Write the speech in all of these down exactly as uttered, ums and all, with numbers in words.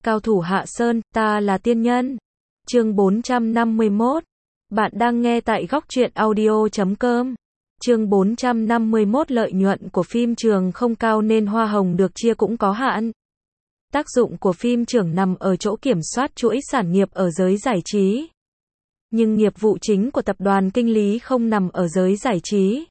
Cao thủ Hạ Sơn, ta là tiên nhân. Chương bốn trăm năm mươi mốt. Bạn đang nghe tại góc truyện audio chấm com. Chương bốn trăm năm mươi mốt. Lợi nhuận của phim trường không cao nên hoa hồng được chia cũng có hạn. Tác dụng của phim trường nằm ở chỗ kiểm soát chuỗi sản nghiệp ở giới giải trí. Nhưng nghiệp vụ chính của tập đoàn kinh lý không nằm ở giới giải trí.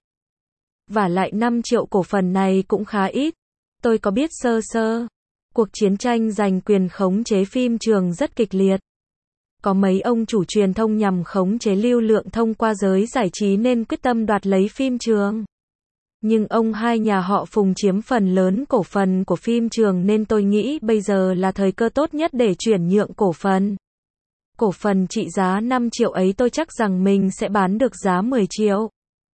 Và lại năm triệu cổ phần này cũng khá ít. Tôi có biết sơ sơ. Cuộc chiến tranh giành quyền khống chế phim trường rất kịch liệt. Có mấy ông chủ truyền thông nhằm khống chế lưu lượng thông qua giới giải trí nên quyết tâm đoạt lấy phim trường. Nhưng ông hai nhà họ Phùng chiếm phần lớn cổ phần của phim trường nên tôi nghĩ bây giờ là thời cơ tốt nhất để chuyển nhượng cổ phần. Cổ phần trị giá năm triệu ấy tôi chắc rằng mình sẽ bán được giá mười triệu.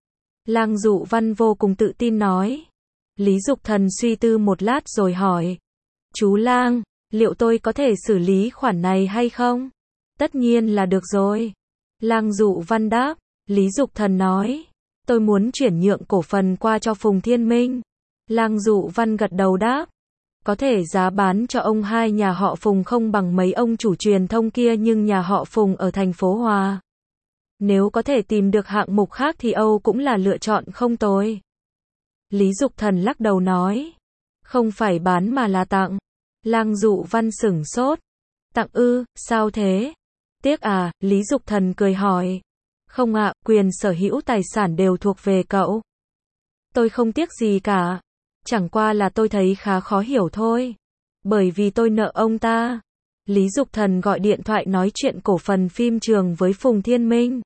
Lang Dụ Văn vô cùng tự tin nói. Lý Dục Thần suy tư một lát rồi hỏi. Chú Lang, liệu tôi có thể xử lý khoản này hay không? Tất nhiên là được rồi. Lang Dụ Văn đáp. Lý Dục Thần nói. Tôi muốn chuyển nhượng cổ phần qua cho Phùng Thiên Minh. Lang Dụ Văn gật đầu đáp. Có thể giá bán cho ông hai nhà họ Phùng không bằng mấy ông chủ truyền thông kia nhưng nhà họ Phùng ở thành phố Hòa. Nếu có thể tìm được hạng mục khác thì Âu cũng là lựa chọn không tồi. Lý Dục Thần lắc đầu nói. Không phải bán mà là tặng. Lang Dụ Văn sửng sốt. Tặng ư, sao thế? Tiếc à, Lý Dục Thần cười hỏi. Không ạ, quyền sở hữu tài sản đều thuộc về cậu. Tôi không tiếc gì cả. Chẳng qua là tôi thấy khá khó hiểu thôi. Bởi vì tôi nợ ông ta. Lý Dục Thần gọi điện thoại nói chuyện cổ phần phim trường với Phùng Thiên Minh.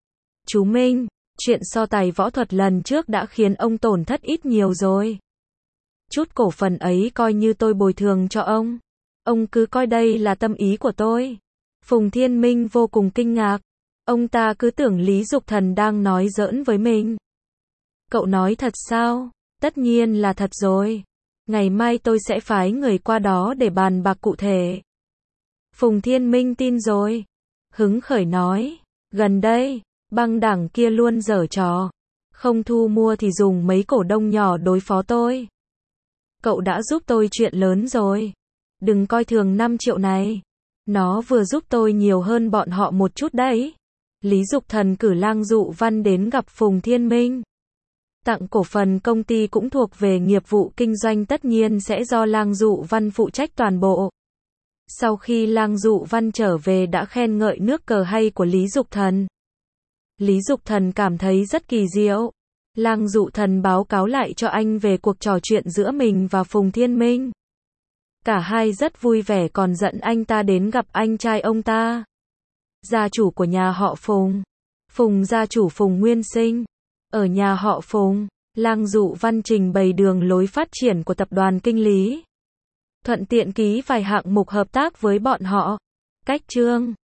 Chú Minh, chuyện so tài võ thuật lần trước đã khiến ông tổn thất ít nhiều rồi. Chút cổ phần ấy coi như tôi bồi thường cho ông. Ông cứ coi đây là tâm ý của tôi. Phùng Thiên Minh vô cùng kinh ngạc. Ông ta cứ tưởng Lý Dục Thần đang nói giỡn với mình. Cậu nói thật sao? Tất nhiên là thật rồi. Ngày mai tôi sẽ phái người qua đó để bàn bạc cụ thể. Phùng Thiên Minh tin rồi. Hứng khởi nói. Gần đây, băng đảng kia luôn giở trò. Không thu mua thì dùng mấy cổ đông nhỏ đối phó tôi. Cậu đã giúp tôi chuyện lớn rồi. Đừng coi thường năm triệu này. Nó vừa giúp tôi nhiều hơn bọn họ một chút đấy. Lý Dục Thần cử Lang Dụ Văn đến gặp Phùng Thiên Minh. Tặng cổ phần công ty cũng thuộc về nghiệp vụ kinh doanh tất nhiên sẽ do Lang Dụ Văn phụ trách toàn bộ. Sau khi Lang Dụ Văn trở về đã khen ngợi nước cờ hay của Lý Dục Thần. Lý Dục Thần cảm thấy rất kỳ diệu. Lang Dụ Thần báo cáo lại cho anh về cuộc trò chuyện giữa mình và Phùng Thiên Minh. Cả hai rất vui vẻ còn dẫn anh ta đến gặp anh trai ông ta. Gia chủ của nhà họ Phùng. Phùng gia chủ Phùng Nguyên Sinh. Ở nhà họ Phùng, Lang Dụ Văn trình bày đường lối phát triển của tập đoàn kinh lý. Thuận tiện ký vài hạng mục hợp tác với bọn họ. Cách chương